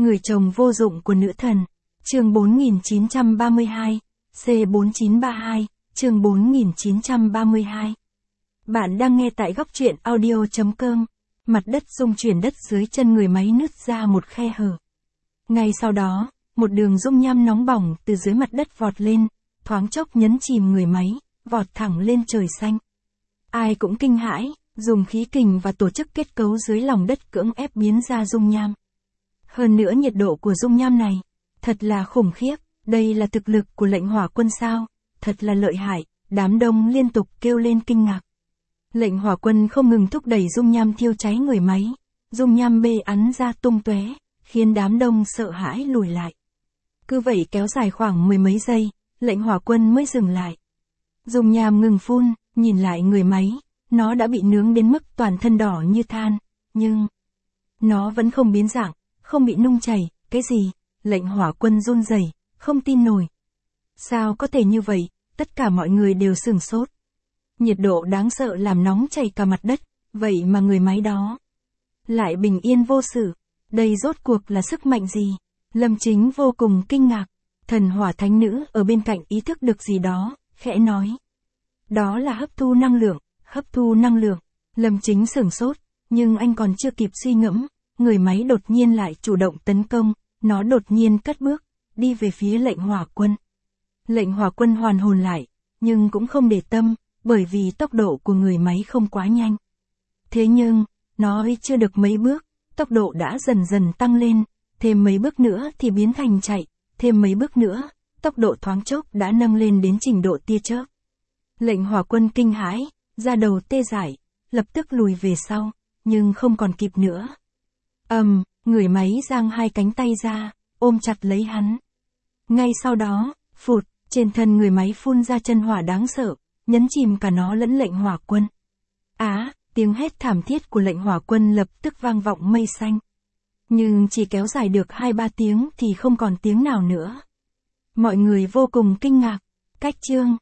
Người chồng vô dụng của nữ thần. Chương 4932, C4932, chương 4932. Bạn đang nghe tại góc truyện audio.com. Mặt đất rung chuyển, đất dưới chân người máy nứt ra một khe hở. Ngay sau đó, một đường dung nham nóng bỏng từ dưới mặt đất vọt lên, thoáng chốc nhấn chìm người máy, vọt thẳng lên trời xanh. Ai cũng kinh hãi, dùng khí kình và tổ chức kết cấu dưới lòng đất cưỡng ép biến ra dung nham. Hơn nữa nhiệt độ của dung nham này, thật là khủng khiếp, đây là thực lực của lệnh hỏa quân sao, thật là lợi hại, đám đông liên tục kêu lên kinh ngạc. Lệnh hỏa quân không ngừng thúc đẩy dung nham thiêu cháy người máy, dung nham bê ắn ra tung tóe, khiến đám đông sợ hãi lùi lại. Cứ vậy kéo dài khoảng mười mấy giây, lệnh hỏa quân mới dừng lại. Dung nham ngừng phun, nhìn lại người máy, nó đã bị nướng đến mức toàn thân đỏ như than, nhưng nó vẫn không biến dạng, không bị nung chảy. Cái gì? Lệnh hỏa quân run rẩy, không tin nổi. Sao có thể như vậy? Tất cả mọi người đều sửng sốt. Nhiệt độ đáng sợ làm nóng chảy cả mặt đất, vậy mà người máy đó lại bình yên vô sự. Đây rốt cuộc là sức mạnh gì? Lâm Chính vô cùng kinh ngạc. Thần hỏa thánh nữ ở bên cạnh ý thức được gì đó, khẽ nói. Đó là hấp thu năng lượng, hấp thu năng lượng. Lâm Chính sửng sốt, nhưng anh còn chưa kịp suy ngẫm, người máy đột nhiên lại chủ động tấn công, nó đột nhiên cất bước, đi về phía lệnh hỏa quân. Lệnh hỏa quân hoàn hồn lại, nhưng cũng không để tâm, bởi vì tốc độ của người máy không quá nhanh. Thế nhưng, nó chưa được mấy bước, tốc độ đã dần dần tăng lên, thêm mấy bước nữa thì biến thành chạy, thêm mấy bước nữa, tốc độ thoáng chốc đã nâng lên đến trình độ tia chớp. Lệnh hỏa quân kinh hãi, da đầu tê dại, lập tức lùi về sau, nhưng không còn kịp nữa. Người máy giang hai cánh tay ra, ôm chặt lấy hắn. Ngay sau đó, phụt, trên thân người máy phun ra chân hỏa đáng sợ, nhấn chìm cả nó lẫn lệnh hỏa quân. Tiếng hét thảm thiết của lệnh hỏa quân lập tức vang vọng mây xanh. Nhưng chỉ kéo dài được 2-3 tiếng thì không còn tiếng nào nữa. Mọi người vô cùng kinh ngạc. Cách chương